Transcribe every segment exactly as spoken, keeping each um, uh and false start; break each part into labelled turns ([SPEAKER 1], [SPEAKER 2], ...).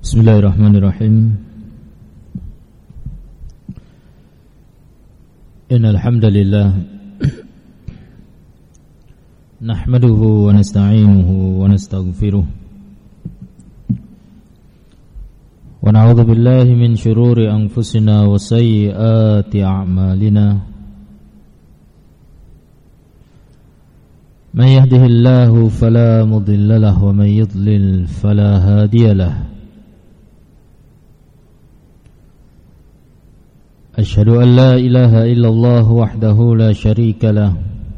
[SPEAKER 1] Bismillahirrahmanirrahim. Innal hamdalillah nahmaduhu wa nasta'inuhu wa nastaghfiruh wa na'udzu billahi min shururi anfusina wa sayyiati a'malina. Man yahdihillahu fala mudilla lahu wa man yudlil fala hadiya lahu. Asyhadu an la ilaha illallah wahdahu la syarika lah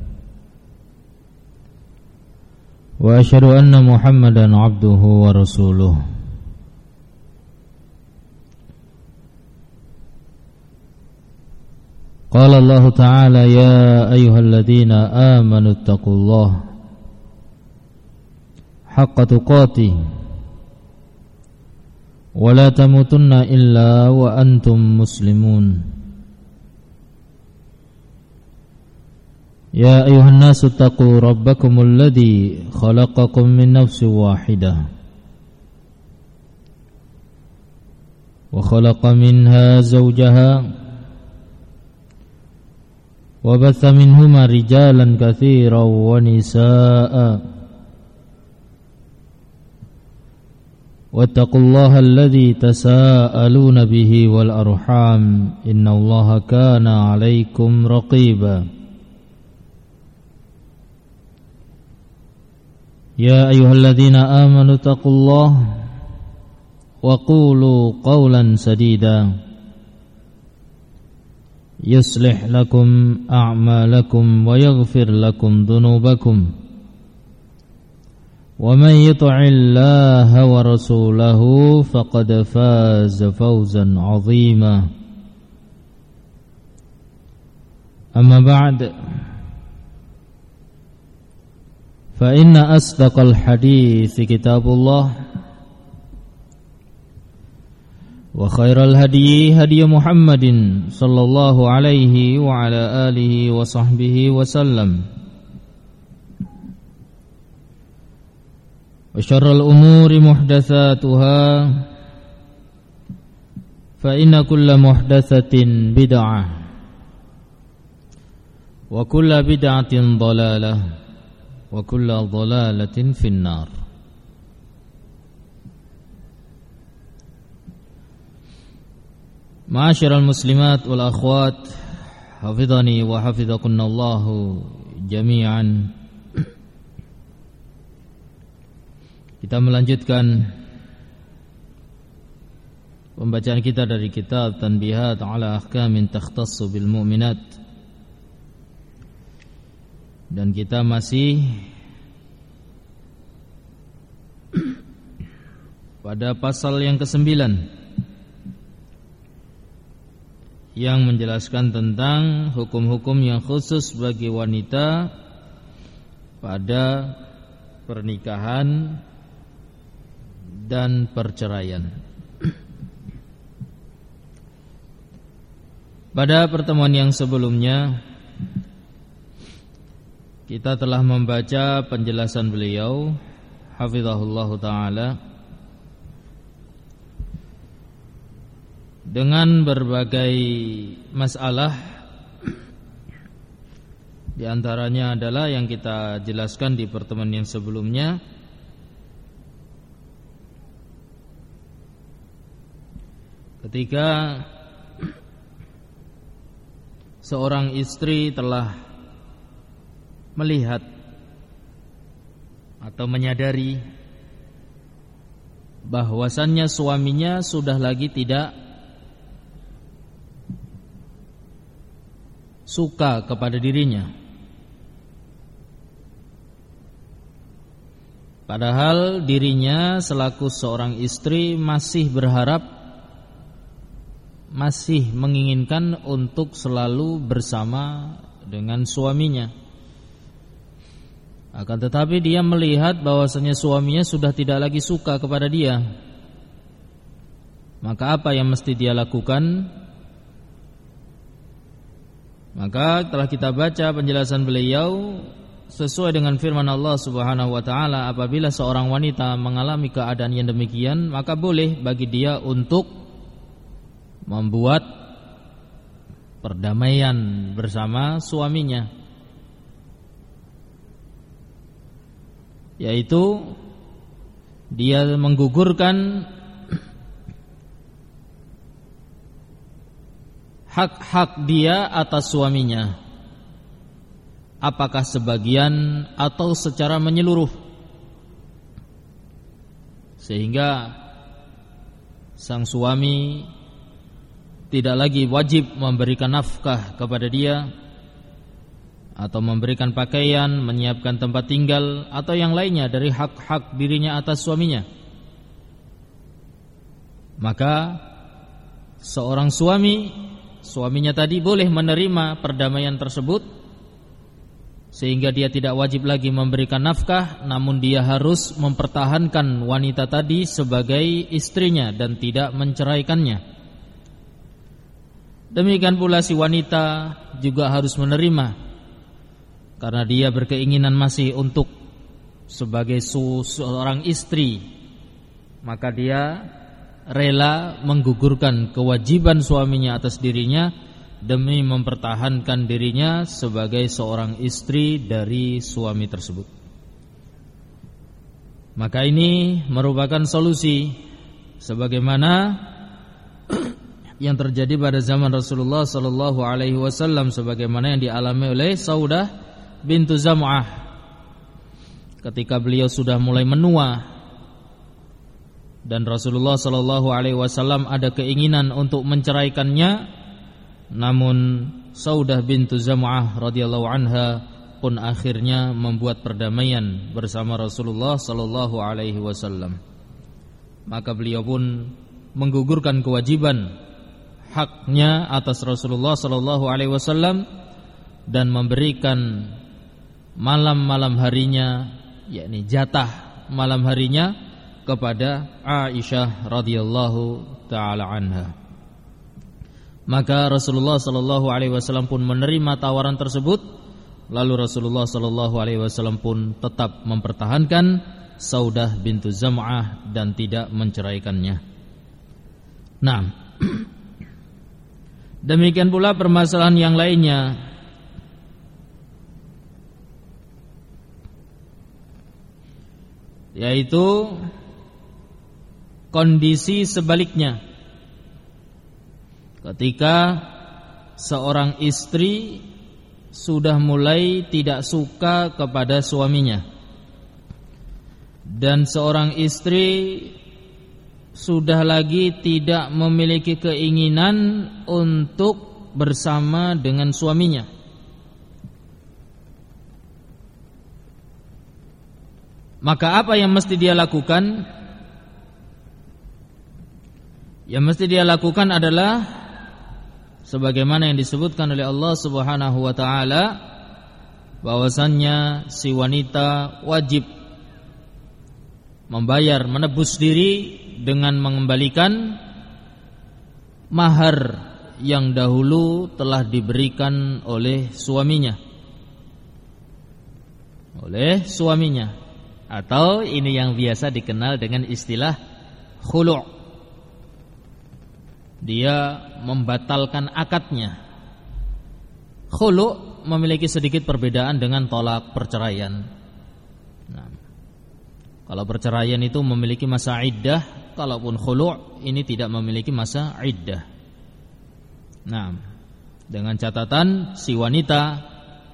[SPEAKER 1] wa asyhadu anna Muhammadan abduhu wa rasuluh. Qala Allah Ta'ala ya ayyuhalladzina amanu taqullaha haqqa tuqatih wa la tamutunna illa wa antum muslimun. Ya ayuhan nasu taqu rabbakumul ladzi khalaqakum min nafsin wahidah wa khalaqa minha zawjaha wa batha minhuma rijalan katsiran wa nisaa'a wattaqullaha alladzi tasaaluna bihi wal arham innallaha kana 'alaikum raqiba. Ya ayyuhalladzina amanu taqullaha wa qulu qawlan sadida yuslih lakum a'malakum wa yaghfir lakum dhunubakum wa man yuti'illaha wa rasulahu faqad faza fawzan 'azima. Amma ba'd, fa inna asdaqal hadithi kitabullah wa khairal hadyi hadyu Muhammadin sallallahu alaihi wa ala alihi wa sahbihi wa sallam wa syarrul umuri muhdatsatuha fa inna kulla muhdatsatin bid'ah wa kulla bid'atin dhalalah wa kullu dhalalatin finnar. Ma'asyiral muslimat wal akhwat, hafizani wa hafizakunallahu jami'an. Kita melanjutkan pembacaan kita dari kitab Tanbihat ala ahkamin takhtassu bil mu'minat. Dan kita masih pada pasal yang kesembilan yang menjelaskan tentang hukum-hukum yang khusus bagi wanita pada pernikahan dan perceraian. Pada pertemuan yang sebelumnya kita telah membaca penjelasan beliau hafizahullahu ta'ala dengan berbagai masalah. Di antaranya adalah yang kita jelaskan di pertemuan yang sebelumnya, ketika seorang istri telah melihat atau menyadari bahwasannya suaminya sudah lagi tidak suka kepada dirinya, padahal dirinya selaku seorang istri masih berharap, masih menginginkan untuk selalu bersama dengan suaminya. Akan tetapi dia melihat bahwasanya suaminya sudah tidak lagi suka kepada dia. Maka apa yang mesti dia lakukan? Maka telah kita baca penjelasan beliau, sesuai dengan firman Allah Subhanahu wa taala, apabila seorang wanita mengalami keadaan yang demikian, maka boleh bagi dia untuk membuat perdamaian bersama suaminya, yaitu dia menggugurkan hak-hak dia atas suaminya, apakah sebagian atau secara menyeluruh, sehingga sang suami tidak lagi wajib memberikan nafkah kepada dia, atau memberikan pakaian, menyiapkan tempat tinggal, atau yang lainnya dari hak-hak dirinya atas suaminya. Maka seorang suami, suaminya tadi boleh menerima perdamaian tersebut, sehingga dia tidak wajib lagi memberikan nafkah, namun dia harus mempertahankan wanita tadi sebagai istrinya dan tidak menceraikannya. Demikian pula si wanita juga harus menerima, karena dia berkeinginan masih untuk sebagai seorang istri, maka dia rela menggugurkan kewajiban suaminya atas dirinya demi mempertahankan dirinya sebagai seorang istri dari suami tersebut. Maka ini merupakan solusi sebagaimana yang terjadi pada zaman Rasulullah sallallahu alaihi wasallam, sebagaimana yang dialami oleh Saudah bintu Zam'ah ketika beliau sudah mulai menua dan Rasulullah sallallahu alaihi wasallam ada keinginan untuk menceraikannya, namun Saudah bintu Zam'ah radhiyallahu anha pun akhirnya membuat perdamaian bersama Rasulullah sallallahu alaihi wasallam. Maka beliau pun menggugurkan kewajiban haknya atas Rasulullah sallallahu alaihi wasallam dan memberikan malam-malam harinya, yakni jatah malam harinya kepada Aisyah radhiyallahu taala anha. Maka Rasulullah sallallahu alaihi wasallam pun menerima tawaran tersebut, lalu Rasulullah sallallahu alaihi wasallam pun tetap mempertahankan Saudah bintu Zam'ah dan tidak menceraikannya. Nah, demikian pula permasalahan yang lainnya, yaitu kondisi sebaliknya. Ketika seorang istri sudah mulai tidak suka kepada suaminya, dan seorang istri sudah lagi tidak memiliki keinginan untuk bersama dengan suaminya, maka apa yang mesti dia lakukan? Yang mesti dia lakukan adalah sebagaimana yang disebutkan oleh Allah Subhanahu wa taala, bahwasannya si wanita wajib membayar, menebus diri dengan mengembalikan mahar yang dahulu telah diberikan oleh suaminya. Oleh suaminya, atau ini yang biasa dikenal dengan istilah khulu'. Dia membatalkan akadnya. Khulu' memiliki sedikit perbedaan dengan tolak perceraian. Nah, kalau perceraian itu memiliki masa iddah, kalaupun khulu' ini tidak memiliki masa iddah. Nah, dengan catatan si wanita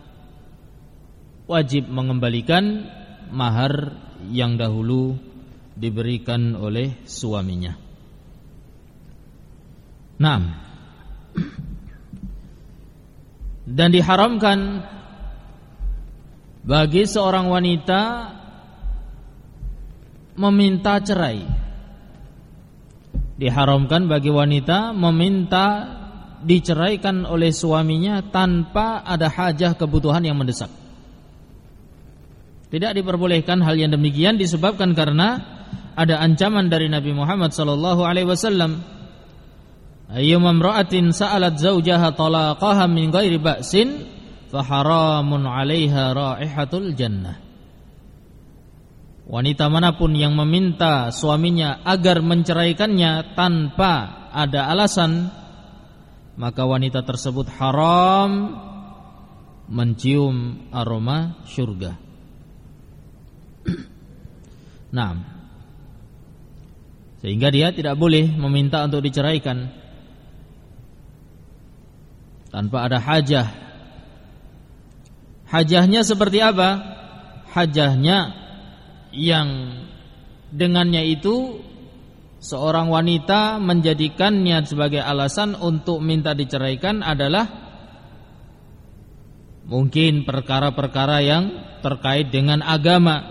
[SPEAKER 1] wajib mengembalikan mahar yang dahulu diberikan oleh suaminya. Nah, dan diharamkan bagi seorang wanita meminta cerai. Diharamkan bagi wanita meminta diceraikan oleh suaminya tanpa ada hajah kebutuhan yang mendesak. Tidak diperbolehkan hal yang demikian disebabkan karena ada ancaman dari Nabi Muhammad sallallahu alaihi wasallam, ayyuma imra'atin sa'alat zawjaha talaqaha min ghairi ba'sin faharamun 'alaiha raihatul jannah. Wanita manapun yang meminta suaminya agar menceraikannya tanpa ada alasan, maka wanita tersebut haram mencium aroma surga. Nah, sehingga dia tidak boleh meminta untuk diceraikan tanpa ada hajah. Hajahnya seperti apa? Hajahnya yang dengannya itu seorang wanita menjadikannya sebagai alasan untuk minta diceraikan adalah mungkin perkara-perkara yang terkait dengan agama.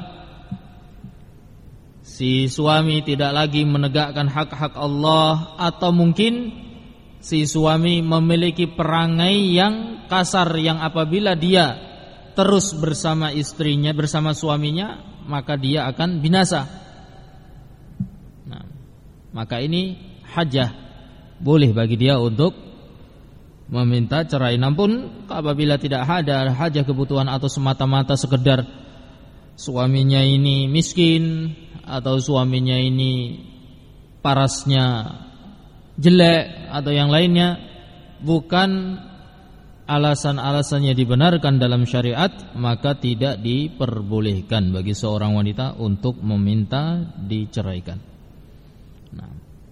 [SPEAKER 1] Si suami tidak lagi menegakkan hak-hak Allah, atau mungkin si suami memiliki perangai yang kasar, yang apabila dia terus bersama istrinya, bersama suaminya, maka dia akan binasa. Nah, maka ini hajah, boleh bagi dia untuk meminta cerai. Namun apabila tidak ada hajah kebutuhan atau semata-mata sekedar suaminya ini miskin atau suaminya ini parasnya jelek atau yang lainnya, bukan alasan-alasannya dibenarkan dalam syariat, maka tidak diperbolehkan bagi seorang wanita untuk meminta diceraikan. Nah,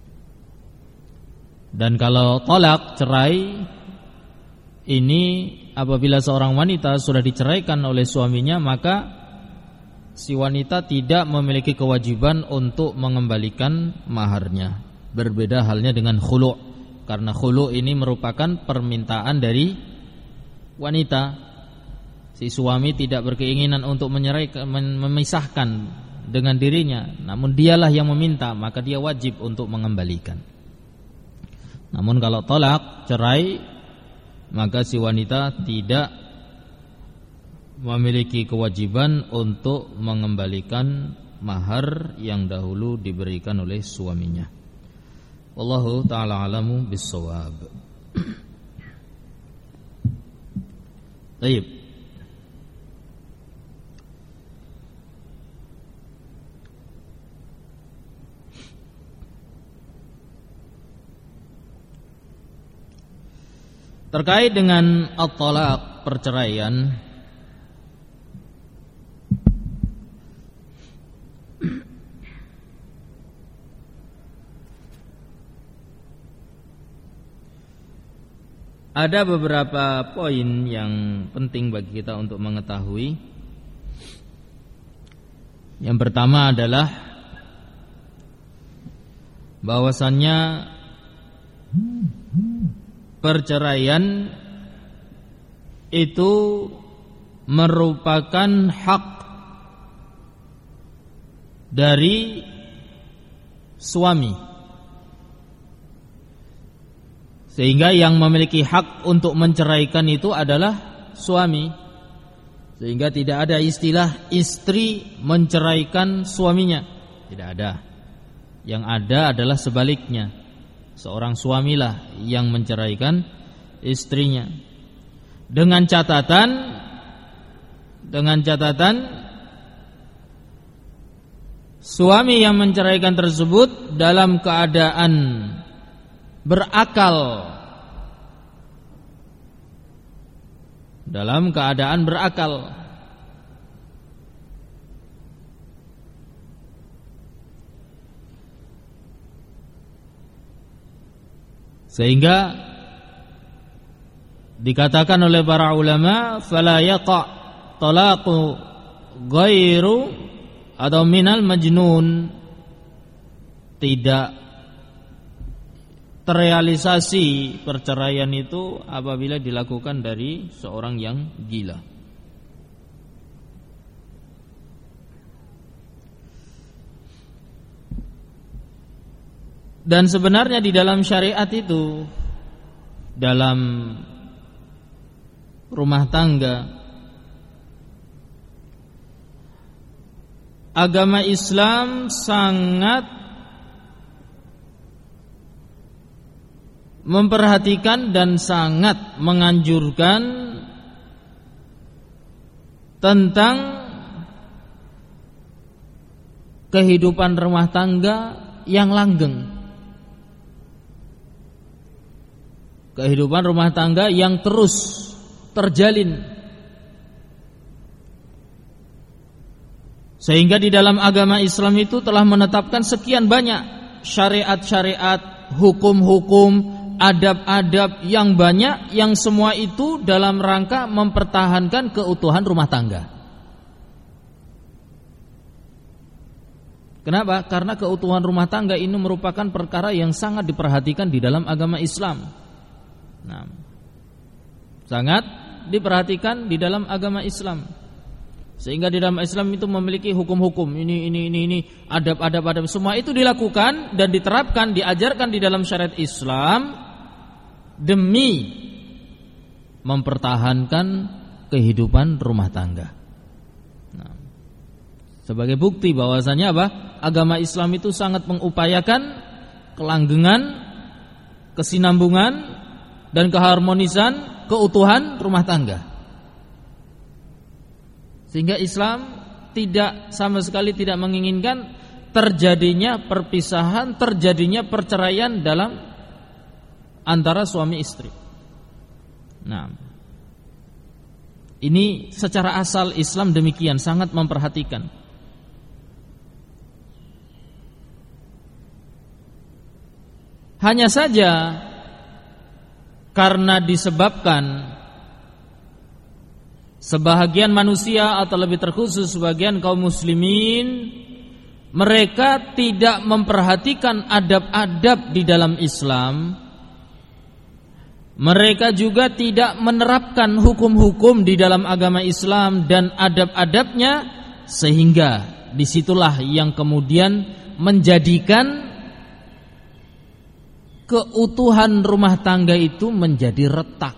[SPEAKER 1] dan kalau tolak, cerai ini apabila seorang wanita sudah diceraikan oleh suaminya, maka si wanita tidak memiliki kewajiban untuk mengembalikan maharnya. Berbeda halnya dengan khulu', karena khulu' ini merupakan permintaan dari wanita. Si suami tidak berkeinginan untuk menyeraikan, memisahkan dengan dirinya, namun dialah yang meminta, maka dia wajib untuk mengembalikan. Namun kalau tolak, cerai, maka si wanita tidak memiliki kewajiban untuk mengembalikan mahar yang dahulu diberikan oleh suaminya. Wallahu ta'ala alamu bis-shawab. Baik. Terkait dengan at-talaq, perceraian, ada beberapa poin yang penting bagi kita untuk mengetahui. Yang pertama adalah bahwasannya perceraian itu merupakan hak dari suami, sehingga yang memiliki hak untuk menceraikan itu adalah suami. Sehingga tidak ada istilah istri menceraikan suaminya, tidak ada. Yang ada adalah sebaliknya, seorang suamilah yang menceraikan istrinya. Dengan catatan Dengan catatan suami yang menceraikan tersebut dalam keadaan berakal, dalam keadaan berakal. Sehingga dikatakan oleh para ulama, fala yaqa' talaqu ghairu atau minal majnun, tidak terrealisasi perceraian itu apabila dilakukan dari seorang yang gila. Dan sebenarnya di dalam syariat itu, dalam rumah tangga, agama Islam sangat memperhatikan dan sangat menganjurkan tentang kehidupan rumah tangga yang langgeng, kehidupan rumah tangga yang terus terjalin, sehingga di dalam agama Islam itu telah menetapkan sekian banyak syariat-syariat, hukum-hukum, adab-adab yang banyak, yang semua itu dalam rangka mempertahankan keutuhan rumah tangga. Kenapa? Karena keutuhan rumah tangga ini merupakan perkara yang sangat diperhatikan di dalam agama Islam. Nah, sangat diperhatikan di dalam agama Islam. Sehingga di dalam Islam itu memiliki hukum-hukum, ini ini ini ini, adab-adab adab, semua itu dilakukan dan diterapkan, diajarkan di dalam syariat Islam demi mempertahankan kehidupan rumah tangga. Nah, sebagai bukti bahwasanya apa? Agama Islam itu sangat mengupayakan kelanggengan, kesinambungan dan keharmonisan keutuhan rumah tangga. Sehingga Islam tidak sama sekali tidak menginginkan terjadinya perpisahan, terjadinya perceraian dalam antara suami istri. Nah, ini secara asal Islam demikian, sangat memperhatikan. Hanya saja karena disebabkan sebahagian manusia atau lebih terkhusus sebagian kaum muslimin, mereka tidak memperhatikan adab-adab di dalam Islam, mereka juga tidak menerapkan hukum-hukum di dalam agama Islam dan adab-adabnya, sehingga disitulah yang kemudian menjadikan keutuhan rumah tangga itu menjadi retak.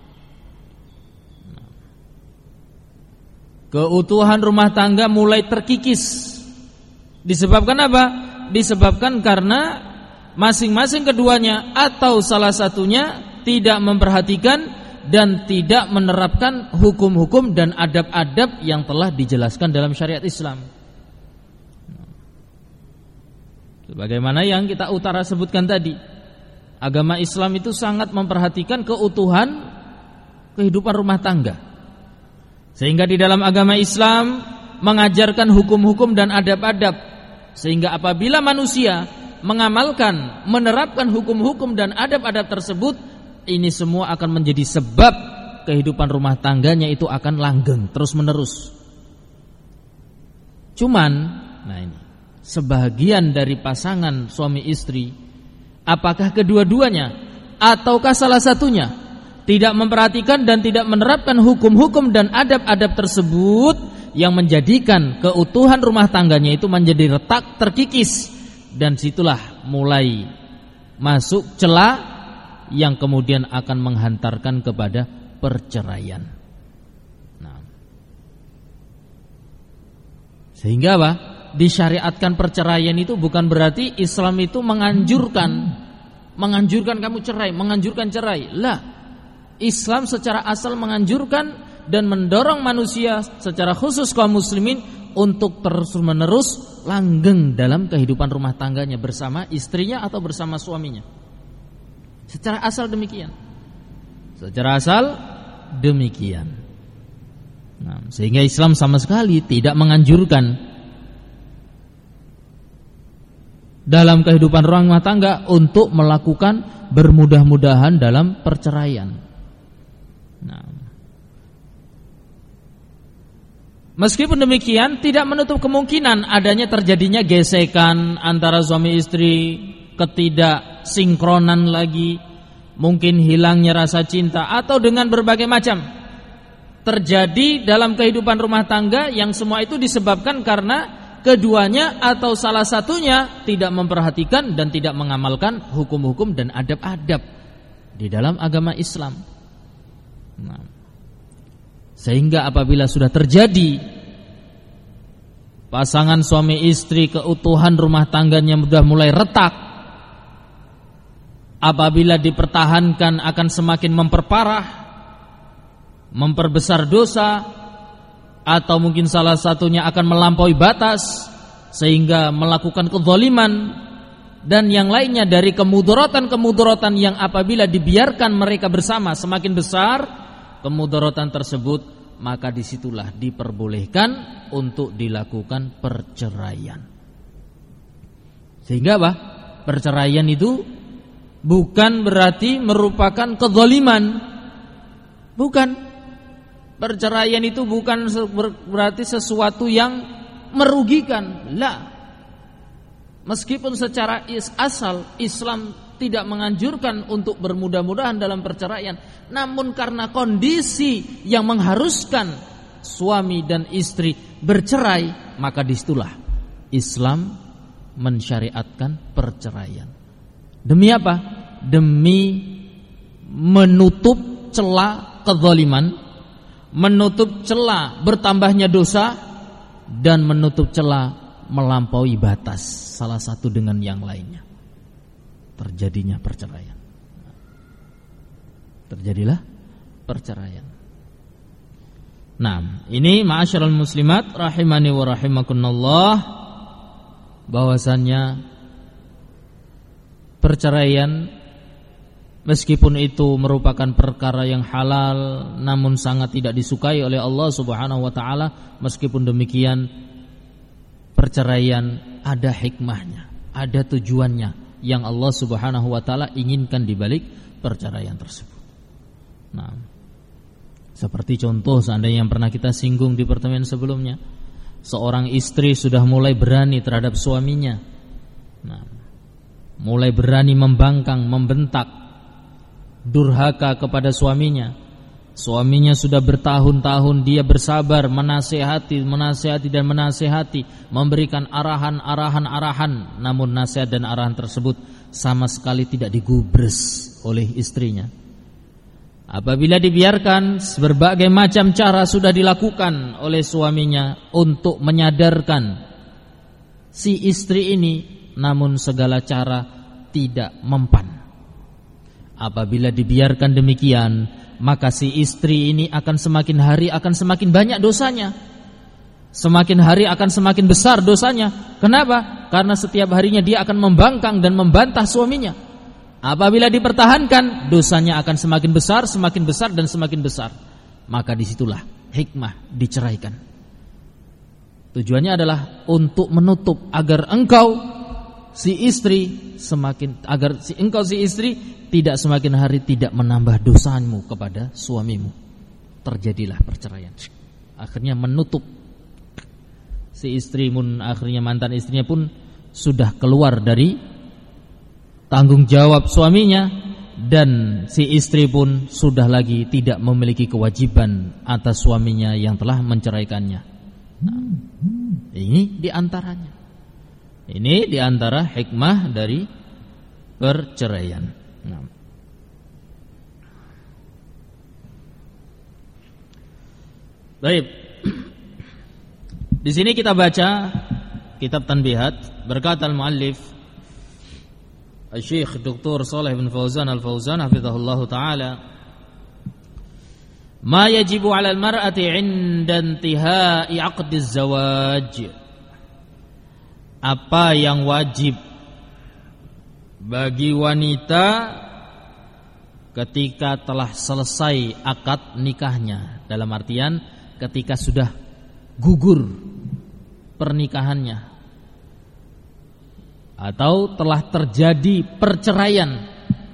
[SPEAKER 1] Keutuhan rumah tangga mulai terkikis. Disebabkan apa? Disebabkan karena masing-masing keduanya atau salah satunya tidak memperhatikan dan tidak menerapkan hukum-hukum dan adab-adab yang telah dijelaskan dalam syariat Islam. Sebagaimana yang kita utara sebutkan tadi, agama Islam itu sangat memperhatikan keutuhan kehidupan rumah tangga. Sehingga di dalam agama Islam mengajarkan hukum-hukum dan adab-adab, sehingga apabila manusia mengamalkan, menerapkan hukum-hukum dan adab-adab tersebut, ini semua akan menjadi sebab kehidupan rumah tangganya itu akan langgeng terus menerus. Cuman, nah ini, sebagian dari pasangan suami istri, apakah kedua-duanya ataukah salah satunya tidak memperhatikan dan tidak menerapkan hukum-hukum dan adab-adab tersebut, yang menjadikan keutuhan rumah tangganya itu menjadi retak, terkikis, dan situlah mulai masuk celah yang kemudian akan menghantarkan kepada perceraian. Nah, sehingga apa? Disyariatkan perceraian itu bukan berarti Islam itu menganjurkan menganjurkan kamu cerai, menganjurkan cerai. Lah, Islam secara asal menganjurkan dan mendorong manusia secara khusus kaum muslimin untuk terus-menerus langgeng dalam kehidupan rumah tangganya bersama istrinya atau bersama suaminya. Secara asal demikian. Secara asal demikian. Nah, sehingga Islam sama sekali tidak menganjurkan dalam kehidupan rumah tangga untuk melakukan bermudah-mudahan dalam perceraian. Nah, meskipun demikian tidak menutup kemungkinan adanya terjadinya gesekan antara suami istri, ketidaksinkronan lagi, mungkin hilangnya rasa cinta, atau dengan berbagai macam terjadi dalam kehidupan rumah tangga, yang semua itu disebabkan karena keduanya atau salah satunya tidak memperhatikan dan tidak mengamalkan hukum-hukum dan adab-adab di dalam agama Islam. Nah, sehingga apabila sudah terjadi pasangan suami istri, keutuhan rumah tangganya sudah mulai retak, apabila dipertahankan akan semakin memperparah, memperbesar dosa, atau mungkin salah satunya akan melampaui batas sehingga melakukan kezaliman dan yang lainnya dari kemudaratan-kemudaratan yang apabila dibiarkan mereka bersama semakin besar kemudaratan tersebut, maka disitulah diperbolehkan untuk dilakukan perceraian. Sehingga apa? Perceraian itu bukan berarti merupakan kezaliman. Bukan. Perceraian itu bukan berarti sesuatu yang merugikan. La. Meskipun secara asal Islam tidak menganjurkan untuk bermudah-mudahan dalam perceraian, namun karena kondisi yang mengharuskan suami dan istri bercerai, maka disitulah Islam mensyariatkan perceraian. Demi apa? Demi menutup celah kezaliman, menutup celah bertambahnya dosa, dan menutup celah melampaui batas salah satu dengan yang lainnya. Terjadinya perceraian. Terjadilah perceraian. Nah, ini ma'asyiral muslimat rahimani wa rahimakumullah, bahwasannya perceraian meskipun itu merupakan perkara yang halal namun sangat tidak disukai oleh Allah Subhanahu wa taala, meskipun demikian perceraian ada hikmahnya, ada tujuannya yang Allah Subhanahu wa taala inginkan di balik perceraian tersebut. Nah, seperti contoh seandainya yang pernah kita singgung di pertemuan sebelumnya, seorang istri sudah mulai berani terhadap suaminya. Nah, mulai berani membangkang, membentak, durhaka kepada suaminya. Suaminya sudah bertahun-tahun dia bersabar menasihati, menasihati dan menasihati, memberikan arahan-arahan-arahan, namun nasihat dan arahan tersebut sama sekali tidak digubris oleh istrinya. Apabila dibiarkan, berbagai macam cara sudah dilakukan oleh suaminya untuk menyadarkan si istri ini, namun segala cara tidak mempan. Apabila dibiarkan demikian, maka si istri ini akan semakin hari akan semakin banyak dosanya, semakin hari akan semakin besar dosanya. Kenapa? Karena setiap harinya dia akan membangkang dan membantah suaminya. Apabila dipertahankan, dosanya akan semakin besar, semakin besar dan semakin besar. Maka disitulah hikmah diceraikan. Tujuannya adalah untuk menutup agar engkau si istri semakin agar si engkau si istri tidak semakin hari tidak menambah dosamu kepada suamimu. Terjadilah perceraian. Akhirnya menutup si istri pun, akhirnya mantan istrinya pun sudah keluar dari tanggung jawab suaminya, dan si istri pun sudah lagi tidak memiliki kewajiban atas suaminya yang telah menceraikannya. Nah, ini diantaranya. Ini diantara hikmah dari perceraian. Nah. Baik. Di sini kita baca kitab Tanbihat, berkata al-muallif Syekh Doktor Shalih bin Fauzan Al-Fauzan hafizahullah taala, ma yajibu 'ala al-mar'ati 'inda intihai 'aqdi az-zawaj. Apa yang wajib bagi wanita ketika telah selesai akad nikahnya, dalam artian ketika sudah gugur pernikahannya atau telah terjadi perceraian.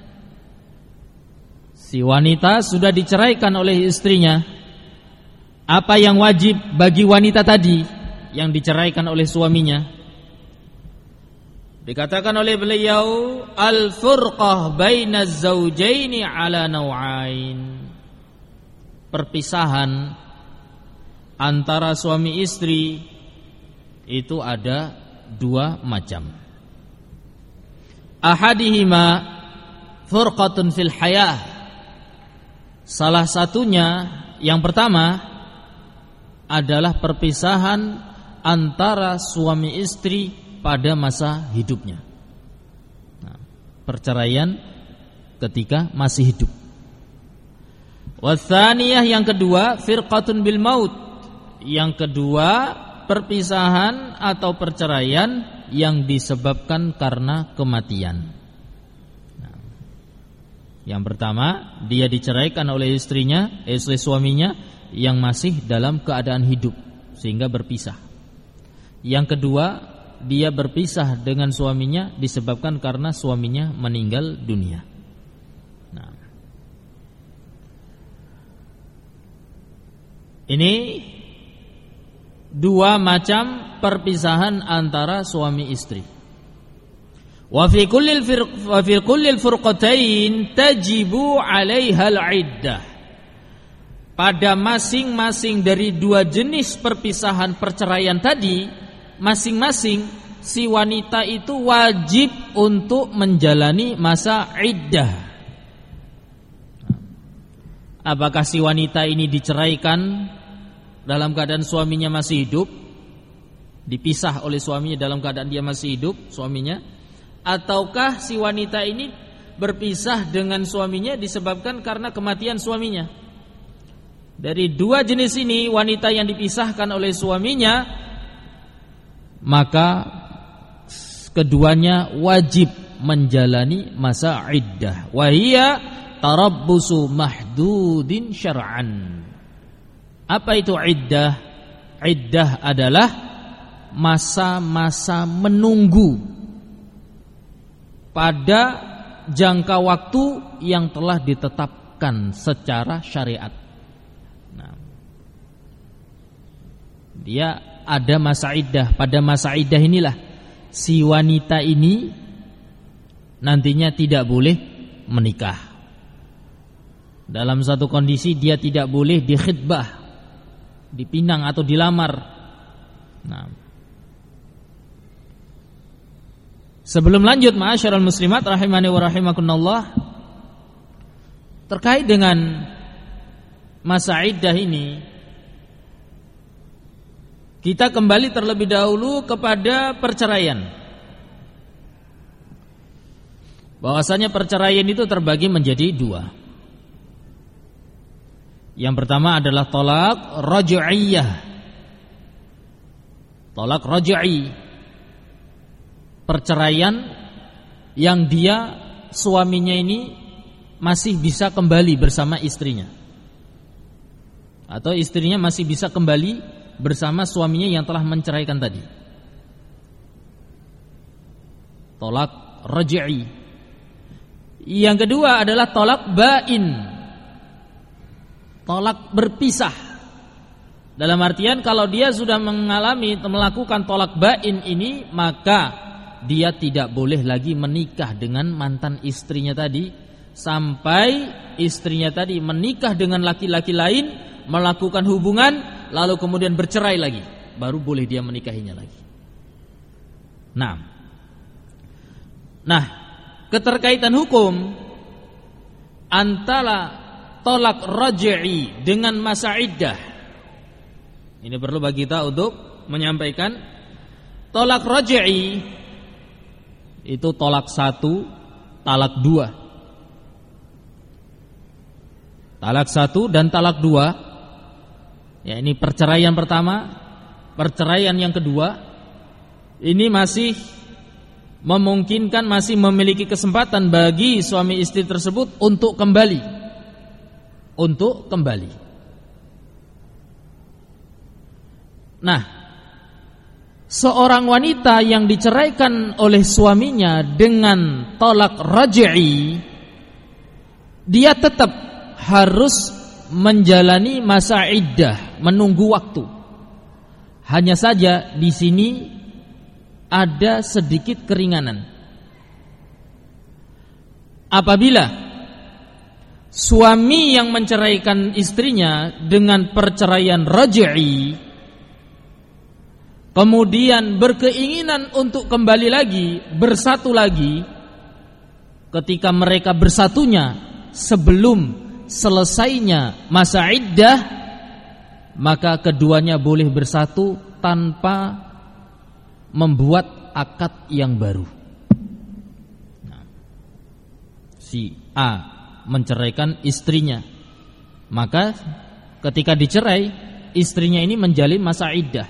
[SPEAKER 1] Si wanita sudah diceraikan oleh istrinya. Apa yang wajib bagi wanita tadi yang diceraikan oleh suaminya? Dikatakan oleh beliau, al-furqah baina az-zawjaini ala naw'ain. Perpisahan antara suami istri itu ada dua macam. Ahadihima furqatun fil hayah. Salah satunya, yang pertama adalah perpisahan antara suami istri pada masa hidupnya. Nah, perceraian ketika masih hidup. Watsaniyah, yang kedua, firqatun bil maut. Yang kedua, perpisahan atau perceraian yang disebabkan karena kematian. Nah, yang pertama, dia diceraikan oleh istrinya, eh, oleh suaminya yang masih dalam keadaan hidup sehingga berpisah. Yang kedua, dia berpisah dengan suaminya disebabkan karena suaminya meninggal dunia. Nah, ini dua macam perpisahan antara suami istri. Wa fi kullil firq wa fi kullil furqatain tajibu 'alaiha al-'iddah. Pada masing-masing dari dua jenis perpisahan perceraian tadi, masing-masing si wanita itu wajib untuk menjalani masa iddah. Apakah si wanita ini diceraikan dalam keadaan suaminya masih hidup, dipisah oleh suaminya dalam keadaan dia masih hidup suaminya, ataukah si wanita ini berpisah dengan suaminya disebabkan karena kematian suaminya? Dari dua jenis ini, wanita yang dipisahkan oleh suaminya, maka keduanya wajib menjalani masa iddah. Wa hiya tarabbusu mahdudin syar'an. Apa itu iddah? Iddah adalah masa-masa menunggu pada jangka waktu yang telah ditetapkan secara syariat. Nah, dia ada masa iddah. Pada masa iddah inilah si wanita ini nantinya tidak boleh menikah. Dalam satu kondisi dia tidak boleh dikhitbah, dipinang atau dilamar. Nah, sebelum lanjut, ma'asyiral muslimat rahimani wa rahimakumullah, terkait dengan masa iddah ini, kita kembali terlebih dahulu kepada perceraian. Bahwasanya perceraian itu terbagi menjadi dua. Yang pertama adalah tolak raj'iyah. Tolak raj'i, perceraian yang dia suaminya ini masih bisa kembali bersama istrinya, atau istrinya masih bisa kembali bersama suaminya yang telah menceraikan tadi. Tolak raj'i. Yang kedua adalah tolak bain, tolak berpisah. Dalam artian kalau dia sudah mengalami melakukan tolak bain ini, maka dia tidak boleh lagi menikah dengan mantan istrinya tadi sampai istrinya tadi menikah dengan laki-laki lain, melakukan hubungan, lalu kemudian bercerai lagi, baru boleh dia menikahinya lagi. Nah, nah keterkaitan hukum antara tolak raj'i dengan masa iddah, ini perlu bagi kita untuk menyampaikan. Tolak raj'i itu tolak satu, talak dua. Talak satu dan talak dua, ya, ini perceraian pertama. Perceraian yang kedua, ini masih memungkinkan, masih memiliki kesempatan bagi suami istri tersebut untuk kembali, untuk kembali. Nah, seorang wanita yang diceraikan oleh suaminya dengan tolak raj'i, dia tetap harus menjalani masa iddah, menunggu waktu. Hanya saja di sini ada sedikit keringanan. Apabila suami yang menceraikan istrinya dengan perceraian raj'i kemudian berkeinginan untuk kembali lagi, bersatu lagi, ketika mereka bersatunya sebelum selesainya masa iddah, maka keduanya boleh bersatu tanpa membuat akad yang baru. Nah, si A menceraikan istrinya, maka ketika dicerai istrinya ini menjalin masa iddah.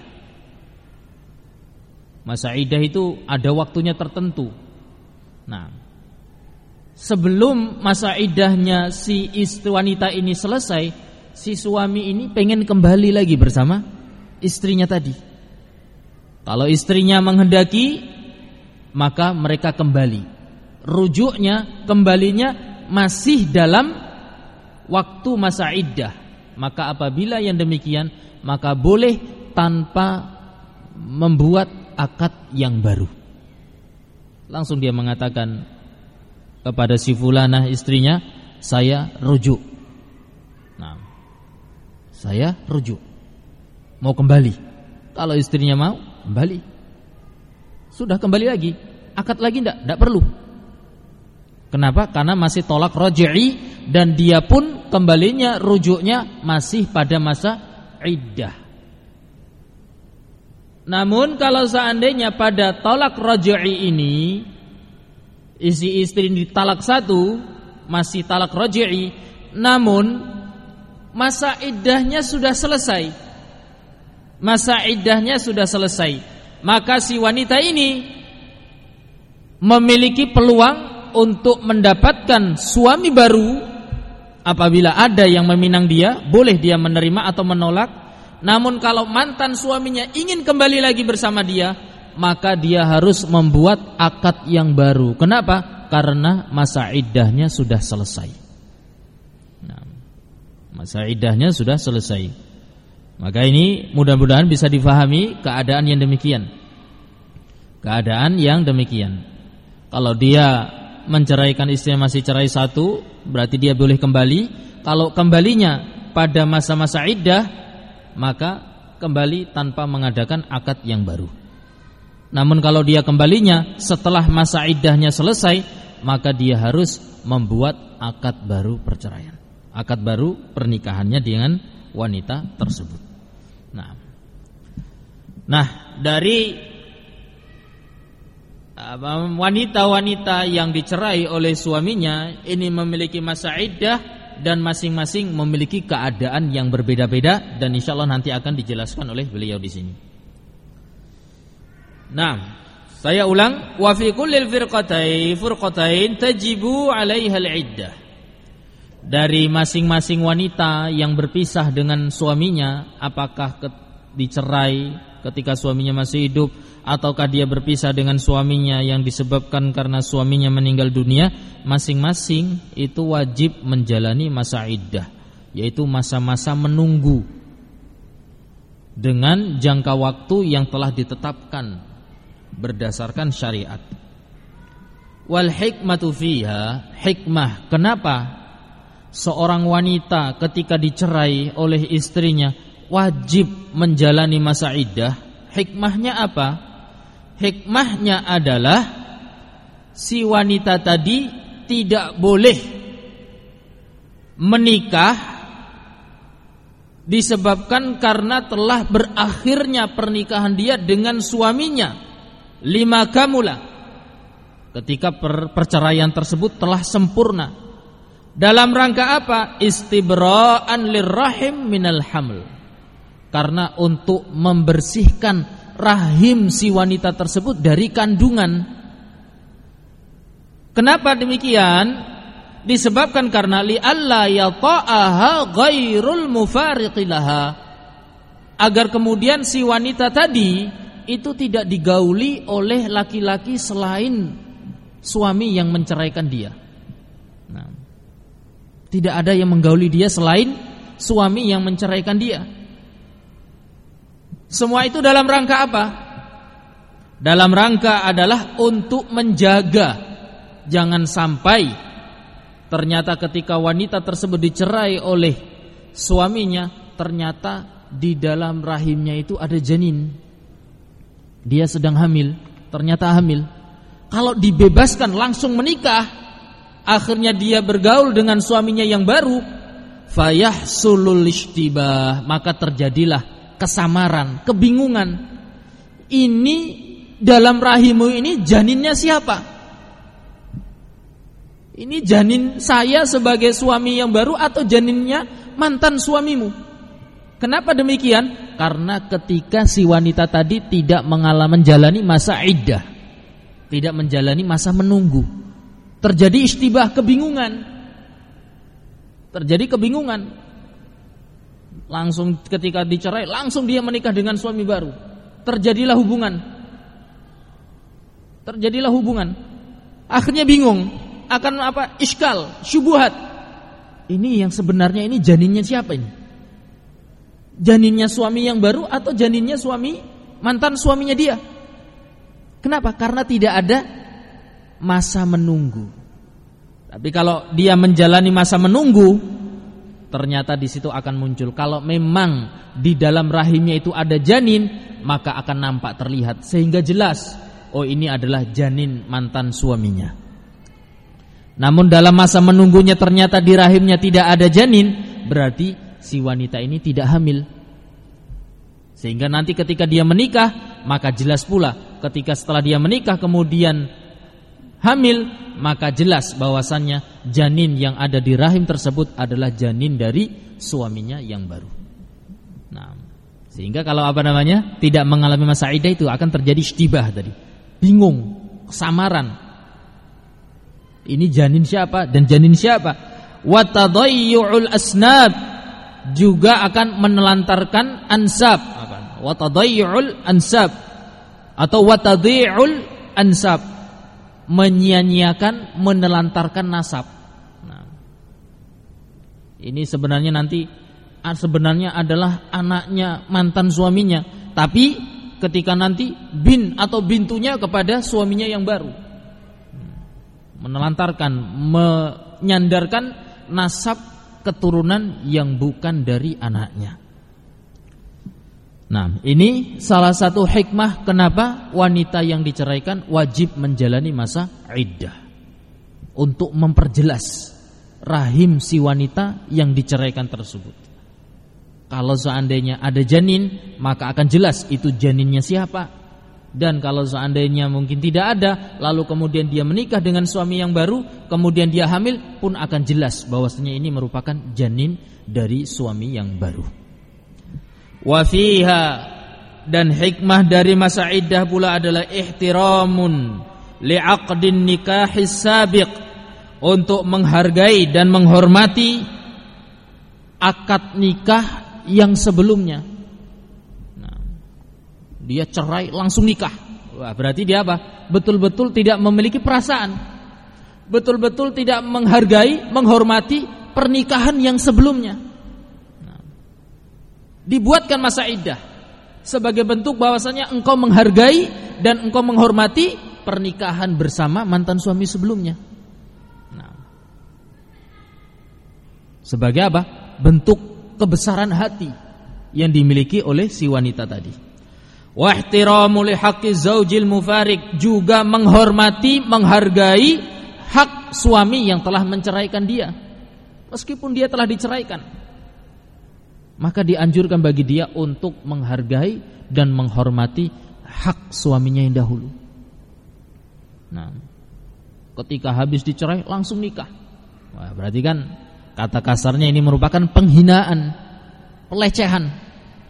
[SPEAKER 1] Masa iddah itu ada waktunya tertentu. Nah, sebelum masa iddahnya si istri wanita ini selesai, si suami ini pengen kembali lagi bersama istrinya tadi. Kalau istrinya menghendaki, maka mereka kembali. Rujuknya, kembalinya masih dalam waktu masa iddah. Maka apabila yang demikian, maka boleh tanpa membuat akad yang baru. Langsung dia mengatakan kepada si fulanah istrinya, saya rujuk. Nah, saya rujuk, mau kembali. Kalau istrinya mau, kembali. Sudah kembali lagi. Akad lagi enggak? Enggak perlu. Kenapa? Karena masih tolak raj'i dan dia pun kembalinya, rujuknya masih pada masa iddah. Namun kalau seandainya pada tolak raj'i ini isi istri ditalak satu, masih talak raj'i, namun masa iddahnya sudah selesai. Masa iddahnya sudah selesai. Maka si wanita ini memiliki peluang untuk mendapatkan suami baru. Apabila ada yang meminang dia, boleh dia menerima atau menolak. Namun kalau mantan suaminya ingin kembali lagi bersama dia, maka dia harus membuat akad yang baru. Kenapa? Karena masa iddahnya sudah selesai. Nah, masa iddahnya sudah selesai. Maka ini mudah-mudahan bisa difahami keadaan yang demikian. Keadaan yang demikian. Kalau dia menceraikan istrinya masih cerai satu, berarti dia boleh kembali. Kalau kembalinya pada masa-masa iddah, maka kembali tanpa mengadakan akad yang baru. Namun kalau dia kembalinya setelah masa iddahnya selesai, maka dia harus membuat akad baru perceraian, akad baru pernikahannya dengan wanita tersebut. Nah, nah dari wanita-wanita yang dicerai oleh suaminya ini memiliki masa iddah dan masing-masing memiliki keadaan yang berbeda-beda, dan insyaallah nanti akan dijelaskan oleh beliau di sini. Nah, saya ulang, wa fi kullil firqatain furqatain tajibu 'alaiha al-iddah. Dari masing-masing wanita yang berpisah dengan suaminya, apakah dicerai ketika suaminya masih hidup ataukah dia berpisah dengan suaminya yang disebabkan karena suaminya meninggal dunia, masing-masing itu wajib menjalani masa iddah, yaitu masa-masa menunggu dengan jangka waktu yang telah ditetapkan berdasarkan syariat. Wal hikmatu fiha, hikmah kenapa seorang wanita ketika dicerai oleh istrinya wajib menjalani masa iddah, hikmahnya apa? Hikmahnya adalah si wanita tadi tidak boleh menikah disebabkan karena telah berakhirnya pernikahan dia dengan suaminya lima kamula, ketika per perceraian tersebut telah sempurna. Dalam rangka apa? Istibra'an lirrahim minal haml, karena untuk membersihkan rahim si wanita tersebut dari kandungan. Kenapa demikian? Disebabkan karena li alla yata'aha ghairul mufariqi laha, agar kemudian si wanita tadi itu tidak digauli oleh laki-laki selain suami yang menceraikan dia. Nah, tidak ada yang menggauli dia selain suami yang menceraikan dia. Semua itu dalam rangka apa? Dalam rangka adalah untuk menjaga, jangan sampai ternyata ketika wanita tersebut dicerai oleh suaminya, ternyata di dalam rahimnya itu ada janin. Dia sedang hamil, ternyata hamil. Kalau dibebaskan langsung menikah, akhirnya dia bergaul dengan suaminya yang baru, fayahsulul ishtibah, maka terjadilah kesamaran, kebingungan. Ini dalam rahimmu ini janinnya siapa? Ini janin saya sebagai suami yang baru atau janinnya mantan suamimu? Kenapa demikian? Karena ketika si wanita tadi tidak mengalami menjalani masa iddah, tidak menjalani masa menunggu, terjadi istibah, kebingungan. Terjadi kebingungan. Langsung ketika dicerai, langsung dia menikah dengan suami baru. Terjadilah hubungan. Terjadilah hubungan. Akhirnya bingung akan apa? Iskal, syubhat. Ini yang sebenarnya ini janinnya siapa ini? Janinnya suami yang baru atau janinnya suami mantan suaminya dia? Kenapa? Karena tidak ada masa menunggu. Tapi kalau dia menjalani masa menunggu, ternyata di situ akan muncul. Kalau memang di dalam rahimnya itu ada janin, maka akan nampak terlihat sehingga jelas, oh ini adalah janin mantan suaminya. Namun dalam masa menunggunya ternyata di rahimnya tidak ada janin, berarti si wanita ini tidak hamil. Sehingga nanti ketika dia menikah, maka jelas pula ketika setelah dia menikah kemudian hamil, maka jelas bahwasannya janin yang ada di rahim tersebut adalah janin dari suaminya yang baru. Nah, sehingga kalau apa namanya tidak mengalami masa iddah itu akan terjadi istibah tadi, bingung, kesamaran. Ini janin siapa dan janin siapa? Wa tadayyu'ul asnab, juga akan menelantarkan ansab, apa? Wa tadayyu'ul ansab atau wa tadhi'ul ansab, menyia-nyiakan, menelantarkan nasab. Nah, ini sebenarnya nanti sebenarnya adalah anaknya mantan suaminya, tapi ketika nanti bin atau bintunya kepada suaminya yang baru, menelantarkan, menyandarkan nasab keturunan yang bukan dari anaknya. Nah, ini salah satu hikmah kenapa wanita yang diceraikan wajib menjalani masa iddah, untuk memperjelas rahim si wanita yang diceraikan tersebut. Kalau seandainya ada janin, maka akan jelas itu janinnya siapa. Dan kalau seandainya mungkin tidak ada, lalu kemudian dia menikah dengan suami yang baru, kemudian dia hamil, pun akan jelas bahwasanya ini merupakan janin dari suami yang baru. Wa fiha, dan hikmah dari masa iddah pula adalah ihtiramun li'aqdin nikahis sabiq, untuk menghargai dan menghormati akad nikah yang sebelumnya. Dia cerai langsung nikah. Wah, berarti dia apa? Betul-betul tidak memiliki perasaan, betul-betul tidak menghargai, menghormati pernikahan yang sebelumnya. Nah, dibuatkan masa iddah sebagai bentuk bahwasanya engkau menghargai dan engkau menghormati pernikahan bersama mantan suami sebelumnya. Nah, sebagai apa? Bentuk kebesaran hati yang dimiliki oleh si wanita tadi. Wa ihtiramu li haqqi zaujil mufarik, juga menghormati, menghargai hak suami yang telah menceraikan dia. Meskipun dia telah diceraikan, maka dianjurkan bagi dia untuk menghargai dan menghormati hak suaminya yang dahulu. Nah, ketika habis dicerai langsung nikah. Wah, berarti kan kata kasarnya ini merupakan penghinaan, pelecehan.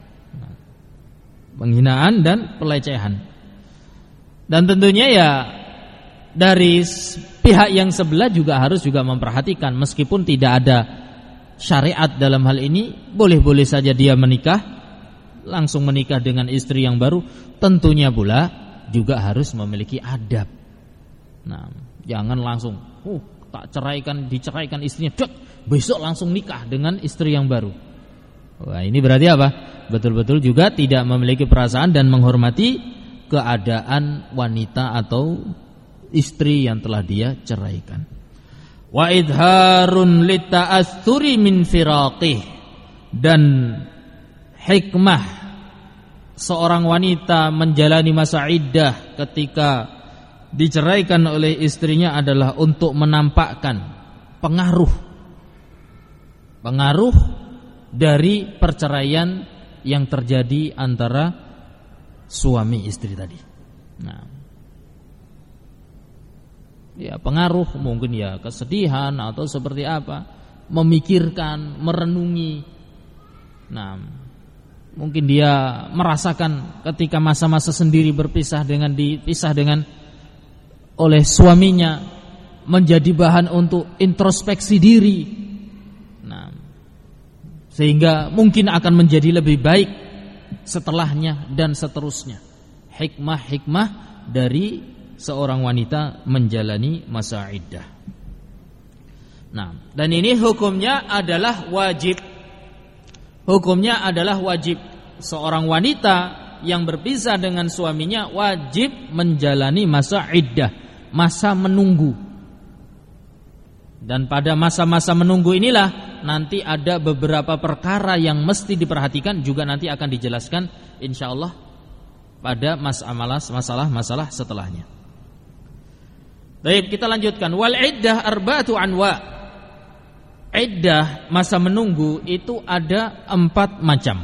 [SPEAKER 1] Penghinaan dan pelecehan. Dan tentunya ya dari pihak yang sebelah juga harus juga memperhatikan, meskipun tidak ada syariat dalam hal ini, boleh-boleh saja dia menikah, langsung menikah dengan istri yang baru, tentunya pula juga harus memiliki adab. Nah, jangan langsung uh, tak ceraikan, diceraikan istrinya, dek, besok langsung nikah dengan istri yang baru. Wah, ini berarti apa? Betul-betul juga tidak memiliki perasaan dan menghormati keadaan wanita atau istri yang telah dia ceraikan. Wa idharun lita'athuri min firaqih, dan hikmah seorang wanita menjalani masa iddah ketika diceraikan oleh istrinya adalah untuk menampakkan pengaruh pengaruh dari perceraian yang terjadi antara suami istri tadi. Nah, ya pengaruh mungkin ya kesedihan atau seperti apa, memikirkan, merenungi. Nah, Mungkin dia merasakan ketika masa-masa sendiri berpisah dengan dipisah dengan oleh suaminya, menjadi bahan untuk introspeksi diri. Nah, sehingga mungkin akan menjadi lebih baik setelahnya dan seterusnya. Hikmah-hikmah dari seorang wanita menjalani masa iddah. Nah, dan ini hukumnya adalah wajib. Hukumnya adalah wajib. Seorang wanita yang berpisah dengan suaminya wajib menjalani masa iddah, masa menunggu. Dan pada masa-masa menunggu inilah nanti ada beberapa perkara yang mesti diperhatikan, juga nanti akan dijelaskan insyaallah pada masalah-masalah setelahnya. Baik, kita lanjutkan. Wal iddah arba'atu anwa. Iddah masa menunggu itu ada empat macam.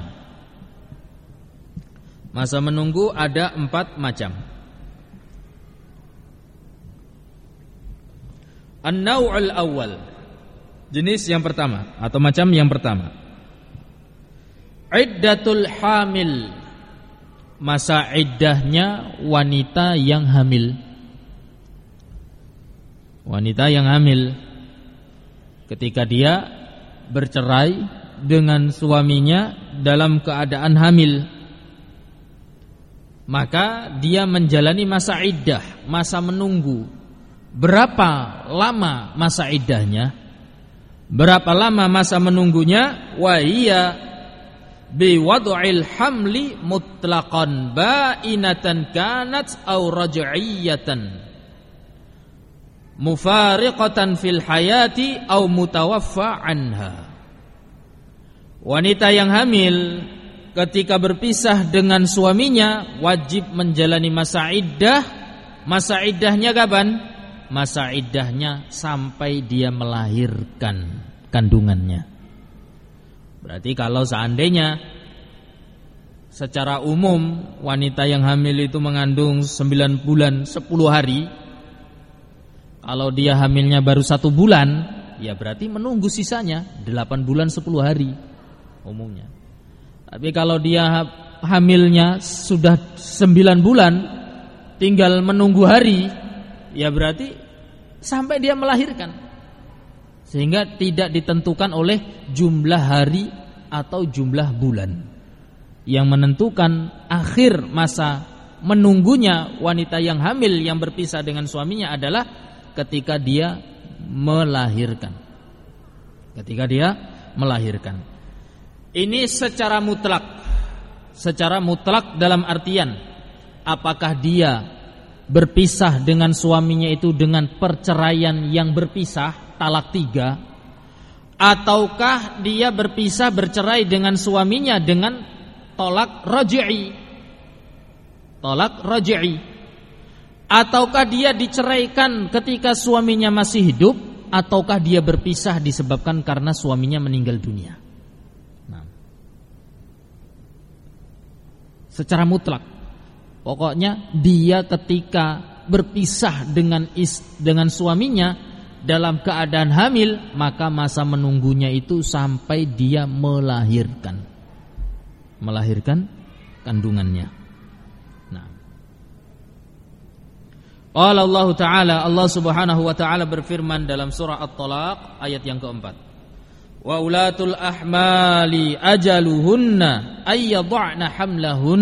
[SPEAKER 1] Masa menunggu ada empat macam. An-naw'ul awal, jenis yang pertama atau macam yang pertama, iddatul hamil, masa iddahnya wanita yang hamil. Wanita yang hamil ketika dia bercerai dengan suaminya dalam keadaan hamil, maka dia menjalani masa iddah, masa menunggu. Berapa lama masa iddahnya? Berapa lama masa menunggunya? Wa hiya bi wad'il hamli mutlaqan ba'inatan kanat aw raj'iyatan mufariqatan fil hayati aw mutawaffa anha. Wanita yang hamil ketika berpisah dengan suaminya wajib menjalani masa iddah. Masa iddahnya kapan? Masa iddahnya sampai dia melahirkan kandungannya. Berarti kalau seandainya secara umum wanita yang hamil itu mengandung sembilan bulan sepuluh hari, kalau dia hamilnya baru satu bulan, ya berarti menunggu sisanya delapan bulan sepuluh hari umumnya. Tapi kalau dia hamilnya sudah sembilan bulan, tinggal menunggu hari, ya berarti sampai dia melahirkan. Sehingga tidak ditentukan oleh jumlah hari atau jumlah bulan. Yang menentukan akhir masa menunggunya wanita yang hamil yang berpisah dengan suaminya adalah ketika dia melahirkan. Ketika dia melahirkan. Ini secara mutlak. Secara mutlak dalam artian apakah dia berpisah dengan suaminya itu dengan perceraian yang berpisah, talak tiga, ataukah dia berpisah bercerai dengan suaminya dengan tolak raj'i, tolak raj'i, ataukah dia diceraikan ketika suaminya masih hidup, ataukah dia berpisah disebabkan karena suaminya meninggal dunia. Nah, secara mutlak pokoknya dia ketika berpisah dengan is, dengan suaminya dalam keadaan hamil, maka masa menunggunya itu sampai dia melahirkan, melahirkan kandungannya. Nah, qala Allah Ta'ala, Allah Subhanahu wa taala berfirman dalam surah At-Talaq ayat yang keempat. Wa ulatul ahmali ajaluhunna ayyadha'na hamlahun.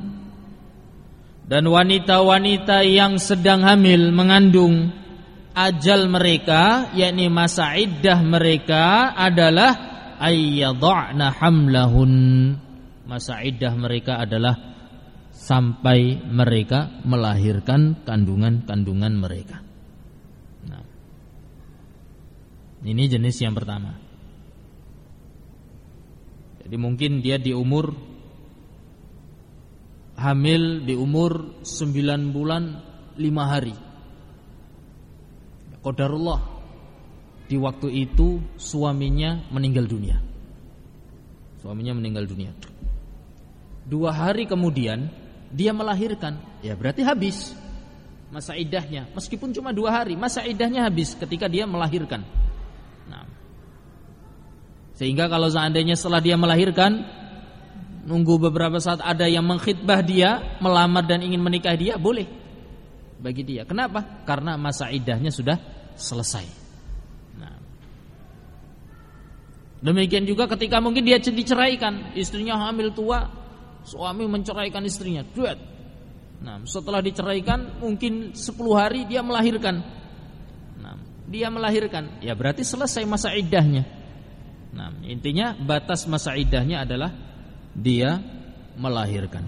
[SPEAKER 1] Dan wanita-wanita yang sedang hamil mengandung, ajal mereka yakni masa iddah mereka adalah ayyadha'na hamlahun. Masa iddah mereka adalah sampai mereka melahirkan kandungan-kandungan mereka. Nah, ini jenis yang pertama. Jadi mungkin dia di umur hamil di umur sembilan bulan lima hari. Qadarullah, di waktu itu suaminya meninggal dunia. Suaminya meninggal dunia. Dua hari kemudian dia melahirkan, ya berarti habis masa iddahnya. Meskipun cuma dua hari, masa iddahnya habis ketika dia melahirkan. Nah, sehingga kalau seandainya setelah dia melahirkan nunggu beberapa saat ada yang mengkhitbah dia, melamar dan ingin menikah dia, boleh bagi dia. Kenapa? Karena masa iddahnya sudah selesai. Nah, demikian juga ketika mungkin dia diceraikan, istrinya hamil tua, suami menceraikan istrinya. Duet. Nah, setelah diceraikan mungkin sepuluh hari dia melahirkan. Nah, dia melahirkan, ya berarti selesai masa iddahnya. Nah, intinya batas masa iddahnya adalah dia melahirkan.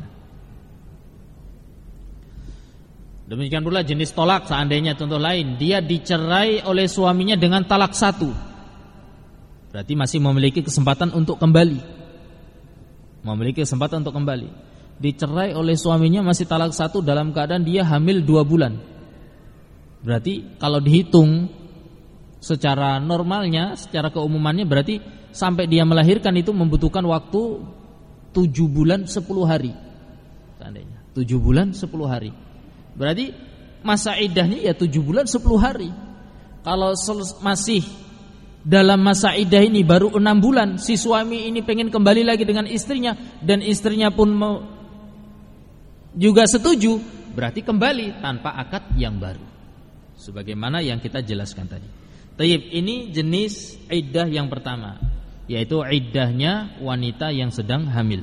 [SPEAKER 1] Demikian pula jenis tolak, seandainya contoh lain, dia dicerai oleh suaminya dengan talak satu, berarti masih memiliki kesempatan untuk kembali. Memiliki kesempatan untuk kembali. Dicerai oleh suaminya masih talak satu dalam keadaan dia hamil dua bulan. Berarti kalau dihitung secara normalnya, secara keumumannya, berarti sampai dia melahirkan itu membutuhkan waktu tujuh bulan sepuluh hari. Seandainya tujuh bulan sepuluh hari, berarti masa iddahnya ya tujuh bulan sepuluh hari. Kalau masih dalam masa iddah ini baru enam bulan, si suami ini pengen kembali lagi dengan istrinya, dan istrinya pun mau juga setuju, berarti kembali tanpa akad yang baru, sebagaimana yang kita jelaskan tadi. Tayyib, ini jenis iddah yang pertama, yaitu iddahnya wanita yang sedang hamil.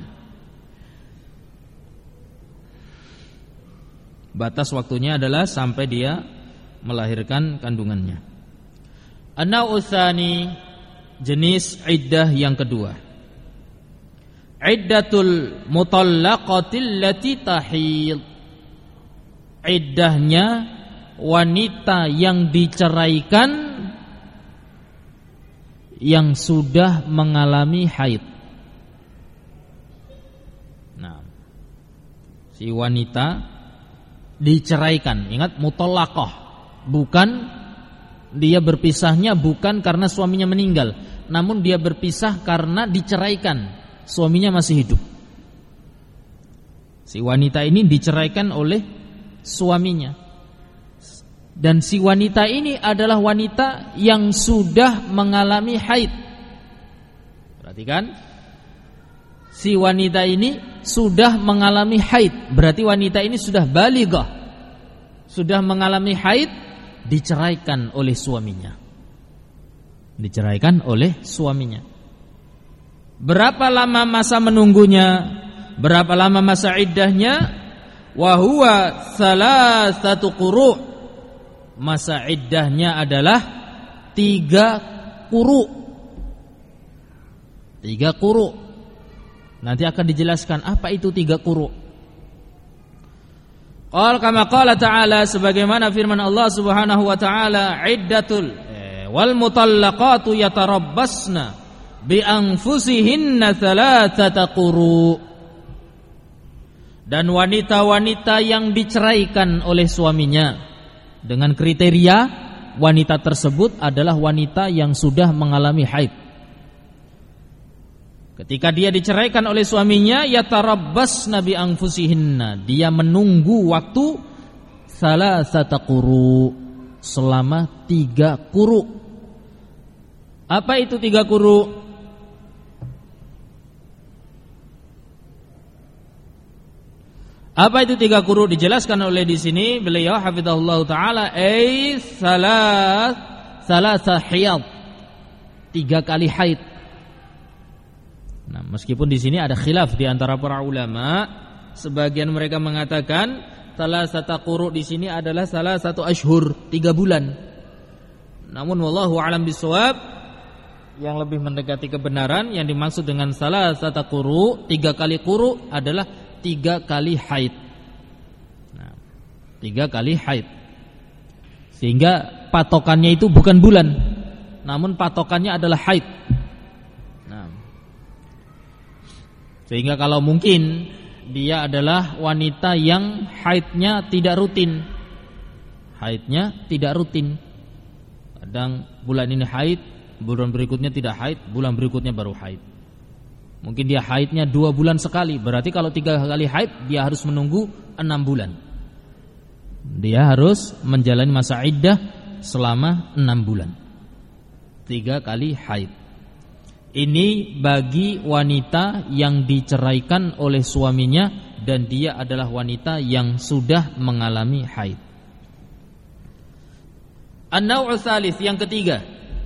[SPEAKER 1] Batas waktunya adalah sampai dia melahirkan kandungannya. An-naw'u tsani, jenis iddah yang kedua, iddatul mutallaqatil lati tahid. Iddahnya wanita yang diceraikan yang sudah mengalami haid. Nah, si wanita diceraikan, ingat mutallaqah, bukan dia berpisahnya bukan karena suaminya meninggal, namun dia berpisah karena diceraikan, suaminya masih hidup. Si wanita ini diceraikan oleh suaminya, dan si wanita ini adalah wanita yang sudah mengalami haid. Perhatikan, si wanita ini sudah mengalami haid, berarti wanita ini sudah balighah, sudah mengalami haid, diceraikan oleh suaminya. Diceraikan oleh suaminya. Berapa lama masa menunggunya? Berapa lama masa iddahnya? Wa huwa salasatu quru'. Masa iddahnya adalah tiga quru'. Tiga quru'. Nanti akan dijelaskan apa itu tiga quru'. Qala kama qala ta'ala, sebagaimana firman Allah Subhanahu wa ta'ala, iddatul wal mutallaqatu yatarabbasna bi anfusihinna thalathata quru'. Dan wanita-wanita yang diceraikan oleh suaminya dengan kriteria wanita tersebut adalah wanita yang sudah mengalami haid. Ketika dia diceraikan oleh suaminya, yatarabbasna bi anfusihinna, dia menunggu waktu salasata quru', selama tiga quru'. Apa itu tiga quru'? Apa itu tiga quru'? Dijelaskan oleh di sini beliau hafizahullah taala, ay salas salasa hiyad, tiga kali haid. Nah, meskipun di sini ada khilaf di antara para ulama, sebagian mereka mengatakan salasata quru' di sini adalah salah satu ashhur, tiga bulan. Namun wallahu a'lam bishawab, yang lebih mendekati kebenaran, yang dimaksud dengan salasata quru', tiga kali quru' adalah tiga kali haid. Nah, tiga kali haid. Sehingga patokannya itu bukan bulan, namun patokannya adalah haid. Nah, sehingga kalau mungkin dia adalah wanita yang haidnya tidak rutin, haidnya tidak rutin, kadang bulan ini haid, bulan berikutnya tidak haid, bulan berikutnya baru haid. Mungkin dia haidnya dua bulan sekali, berarti kalau tiga kali haid dia harus menunggu enam bulan. Dia harus menjalani masa iddah selama enam bulan, tiga kali haid. Ini bagi wanita yang diceraikan oleh suaminya dan dia adalah wanita yang sudah mengalami haid. An-naw'u tsalits, yang ketiga,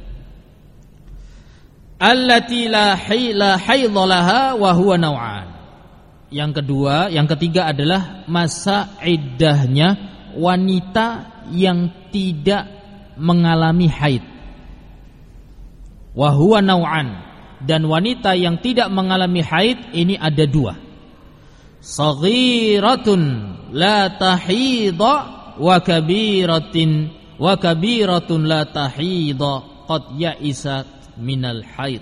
[SPEAKER 1] allati la haidha laha wa huwa naw'an. Yang kedua, yang ketiga adalah masa iddahnya wanita yang tidak mengalami haid. Wa huwa naw'an. Dan wanita yang tidak mengalami haid ini ada dua. Saghiratun la tahidha wa kabiratin wa kabiratun la tahidha qad ya'isat minal haid.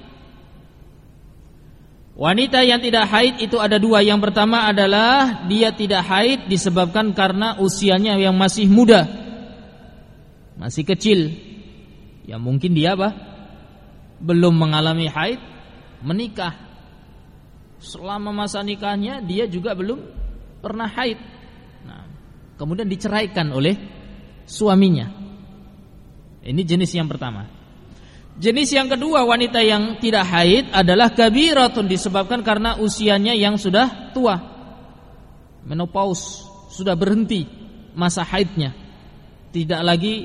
[SPEAKER 1] Wanita yang tidak haid itu ada dua. Yang pertama adalah dia tidak haid disebabkan karena usianya yang masih muda, masih kecil. Ya mungkin dia apa? Belum mengalami haid, menikah. Selama masa nikahnya dia juga belum pernah haid. Nah, kemudian diceraikan oleh suaminya. Ini jenis yang pertama. Jenis yang kedua, wanita yang tidak haid adalah kabiratun, disebabkan karena usianya yang sudah tua, menopause, sudah berhenti masa haidnya, tidak lagi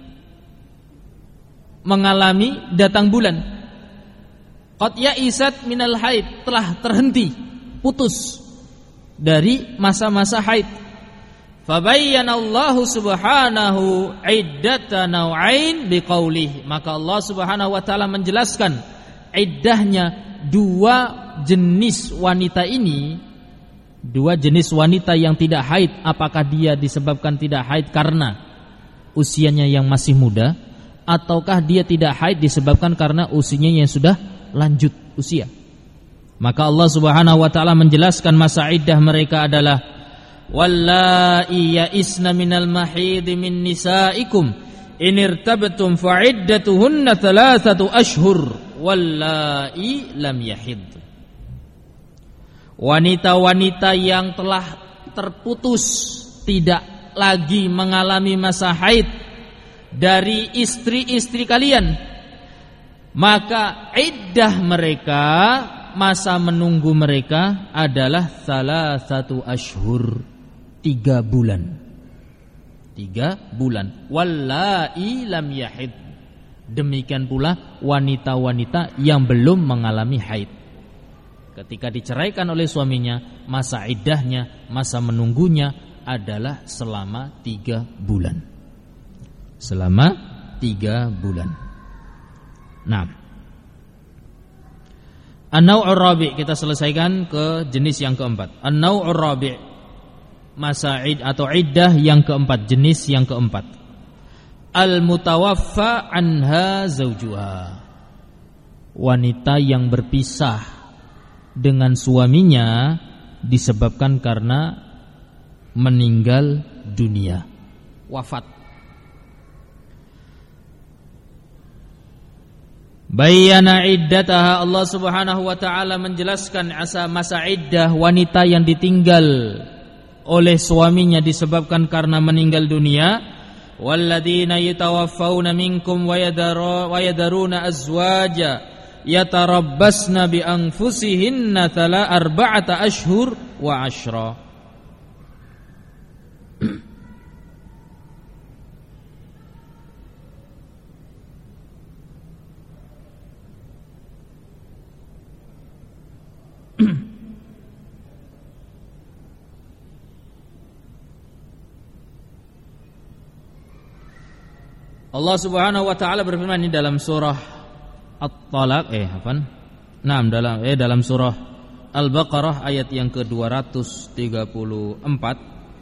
[SPEAKER 1] mengalami datang bulan. Qad ya'isat minal haid, telah terhenti, putus dari masa-masa haid. Fabayyana Allah subhanahu iddata naw'ain biqaulih, maka Allah subhanahu wa ta'ala menjelaskan iddahnya dua jenis wanita ini. Dua jenis wanita yang tidak haid, apakah dia disebabkan tidak haid karena usianya yang masih muda, ataukah dia tidak haid disebabkan karena usianya yang sudah lanjut usia. Maka Allah subhanahu wa ta'ala menjelaskan masa iddah mereka adalah wallai ya'isna minal mahid min nisaikum in irtabtum fa'iddatuhunna thalathatu ashhur wallai lam yahid. Wanita-wanita yang telah terputus, tidak lagi mengalami masa haid dari istri-istri kalian, maka iddah mereka, masa menunggu mereka adalah salah satu ashhur, tiga bulan. Tiga bulan. Wallai lam yahid. Demikian pula wanita-wanita yang belum mengalami haid. Ketika diceraikan oleh suaminya, masa iddahnya, masa menunggunya adalah selama tiga bulan. Selama tiga bulan. Nah, an-naw'ur rabi', kita selesaikan ke jenis yang keempat. An-naw'ur rabi', masa id atau iddah yang keempat, jenis yang keempat. Al-mutawaffa anha zawjuha, wanita yang berpisah dengan suaminya disebabkan karena meninggal dunia, wafat. Bayyana iddataha, Allah subhanahu wa ta'ala menjelaskan asa masa iddah wanita yang ditinggal oleh suaminya disebabkan karena meninggal dunia. Walladzina yatawaffawna minkum wa yadaruna azwaja yatarabbasna bi anfusihinna thala arba'ata ashhur wa ashra. Allah subhanahu wa ta'ala berfirman di dalam surah At-Talaq eh apa? Nah, dalam eh dalam surah Al-Baqarah ayat yang ke dua ratus tiga puluh empat.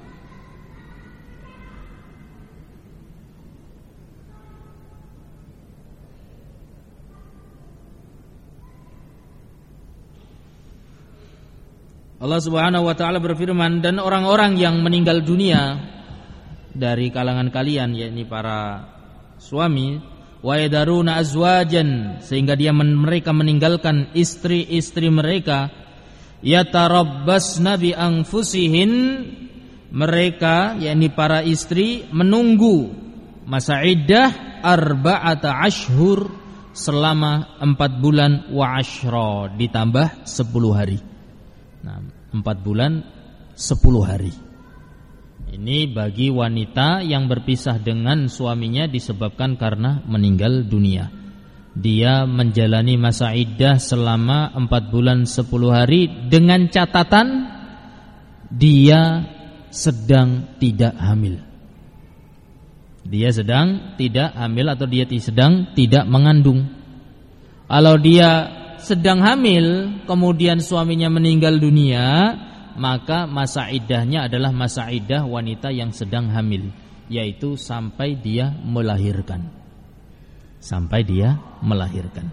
[SPEAKER 1] Allah subhanahu wa ta'ala berfirman, dan orang-orang yang meninggal dunia dari kalangan kalian, yakni para suami, wa yadaruna azwajan, sehingga dia men, mereka meninggalkan istri-istri mereka, yatarabbasna bi anfusihin, mereka yakni para istri menunggu masa iddah arba'ata ashhur, selama empat bulan wa ashra, ditambah sepuluh hari. Nah, empat bulan sepuluh hari. Ini bagi wanita yang berpisah dengan suaminya disebabkan karena meninggal dunia. Dia menjalani masa iddah selama empat bulan sepuluh hari dengan catatan dia sedang tidak hamil. Dia sedang tidak hamil atau dia sedang tidak mengandung. Kalau dia sedang hamil kemudian suaminya meninggal dunia, maka masa iddahnya adalah masa iddah wanita yang sedang hamil, yaitu sampai dia melahirkan. Sampai dia melahirkan.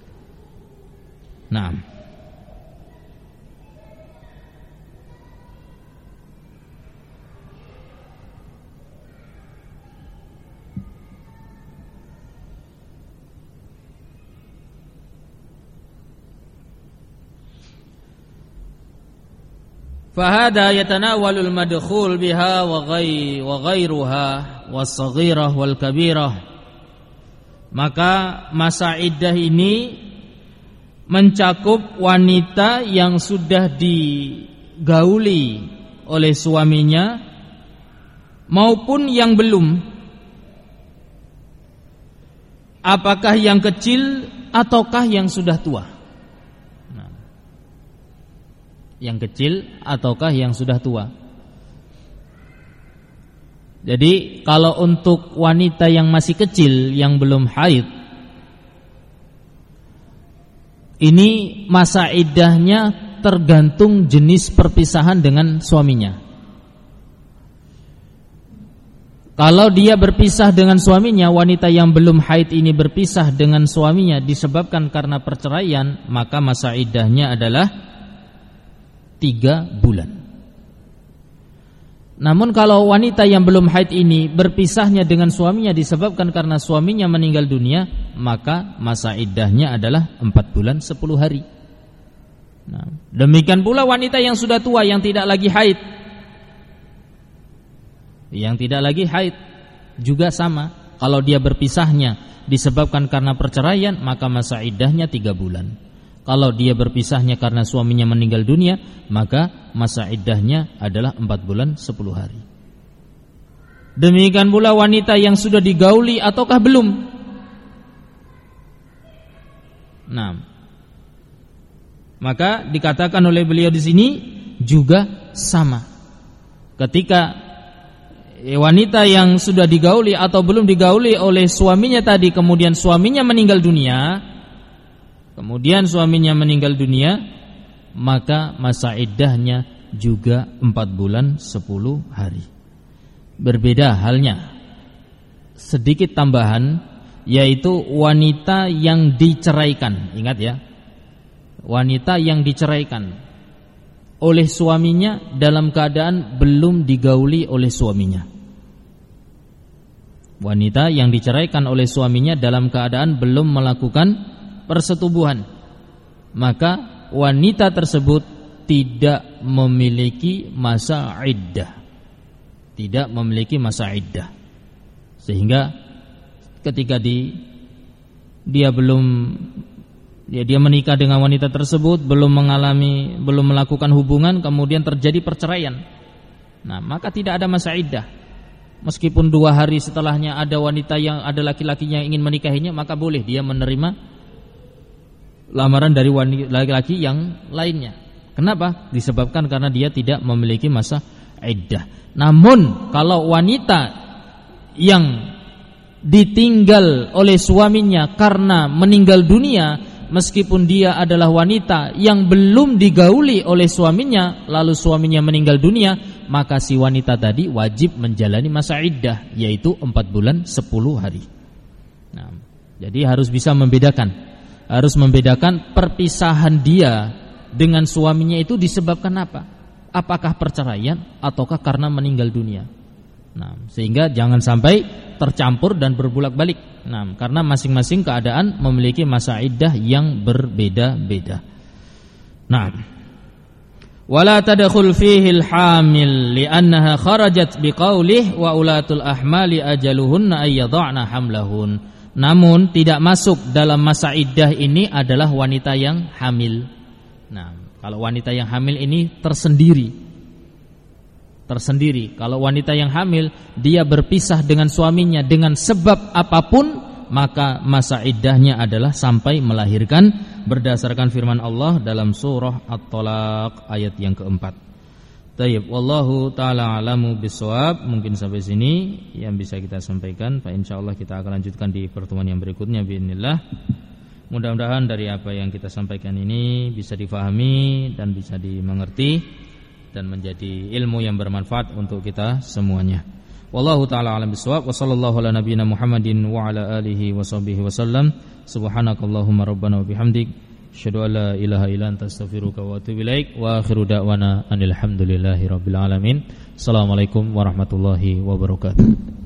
[SPEAKER 1] Nah, fahada yatanawalul madkhul biha wa ghai wa ghairuha was-saghirah wal kabirah. Maka masa iddah ini mencakup wanita yang sudah digauli oleh suaminya maupun yang belum. Apakah yang kecil ataukah yang sudah tua? Nah, yang kecil ataukah yang sudah tua? Jadi kalau untuk wanita yang masih kecil, yang belum haid, ini masa iddahnya tergantung jenis perpisahan dengan suaminya. Kalau dia berpisah dengan suaminya, wanita yang belum haid ini berpisah dengan suaminya disebabkan karena perceraian, maka masa iddahnya adalah tiga bulan. Namun kalau wanita yang belum haid ini berpisahnya dengan suaminya disebabkan karena suaminya meninggal dunia, maka masa iddahnya adalah empat bulan sepuluh hari. Nah, demikian pula wanita yang sudah tua yang tidak lagi haid, yang tidak lagi haid juga sama. Kalau dia berpisahnya disebabkan karena perceraian, maka masa iddahnya tiga bulan. Kalau dia berpisahnya karena suaminya meninggal dunia, maka masa iddahnya adalah empat bulan sepuluh hari. Demikian pula wanita yang sudah digauli ataukah belum. Nah, maka dikatakan oleh beliau di sini juga sama. Ketika wanita yang sudah digauli atau belum digauli oleh suaminya tadi, kemudian suaminya meninggal dunia, Kemudian suaminya meninggal dunia, maka masa iddahnya juga empat bulan sepuluh hari. Berbeda halnya, sedikit tambahan, yaitu wanita yang diceraikan. Ingat ya, wanita yang diceraikan oleh suaminya dalam keadaan belum digauli oleh suaminya. Wanita yang diceraikan oleh suaminya dalam keadaan belum melakukan persetubuhan, maka wanita tersebut tidak memiliki masa iddah, tidak memiliki masa iddah, sehingga ketika di dia belum ya, dia menikah dengan wanita tersebut, belum mengalami, belum melakukan hubungan, kemudian terjadi perceraian, nah maka tidak ada masa iddah. Meskipun dua hari setelahnya ada wanita yang ada laki-laki yang ingin menikahinya, maka boleh dia menerima lamaran dari laki-laki yang lainnya. Kenapa? Disebabkan karena dia tidak memiliki masa iddah. Namun kalau wanita yang ditinggal oleh suaminya karena meninggal dunia, meskipun dia adalah wanita yang belum digauli oleh suaminya, lalu suaminya meninggal dunia, maka si wanita tadi wajib menjalani masa iddah, yaitu empat bulan sepuluh hari. Nah, jadi harus bisa membedakan. Harus membedakan perpisahan dia dengan suaminya itu disebabkan apa? Apakah perceraian ataukah karena meninggal dunia? Nah, sehingga jangan sampai tercampur dan berbulak-balik. Nah, karena masing-masing keadaan memiliki masa iddah yang berbeda-beda. Nah, Wala tadkhul fihi al-hamil li'annaha kharajat biqaulih wa ulatul ahmali ajaluhunna ay yadh'na hamlahun. Namun tidak masuk dalam masa iddah ini adalah wanita yang hamil. Nah, kalau wanita yang hamil ini tersendiri. Tersendiri. Kalau wanita yang hamil dia berpisah dengan suaminya dengan sebab apapun, maka masa iddahnya adalah sampai melahirkan berdasarkan firman Allah dalam surah At-Talaq ayat yang keempat. Tayyib, wallahu taala alamu bisawab. Mungkin sampai sini yang bisa kita sampaikan. Pak, insyaallah kita akan lanjutkan di pertemuan yang berikutnya biidznillah. Mudah-mudahan dari apa yang kita sampaikan ini bisa difahami dan bisa dimengerti dan menjadi ilmu yang bermanfaat untuk kita semuanya. Wallahu taala alam bisawab. Wa sallallahu ala nabiyyina Muhammadin wa ala alihi wa sahbihi wasallam. Subhanakallahumma rabbana wa bihamdik, asyhadu an la ilaha illa anta astaghfiruka wa atubu ilaik. Wa akhiru da'wana anil hamdulillahi rabbil alamin. Assalamualaikum warahmatullahi wabarakatuh.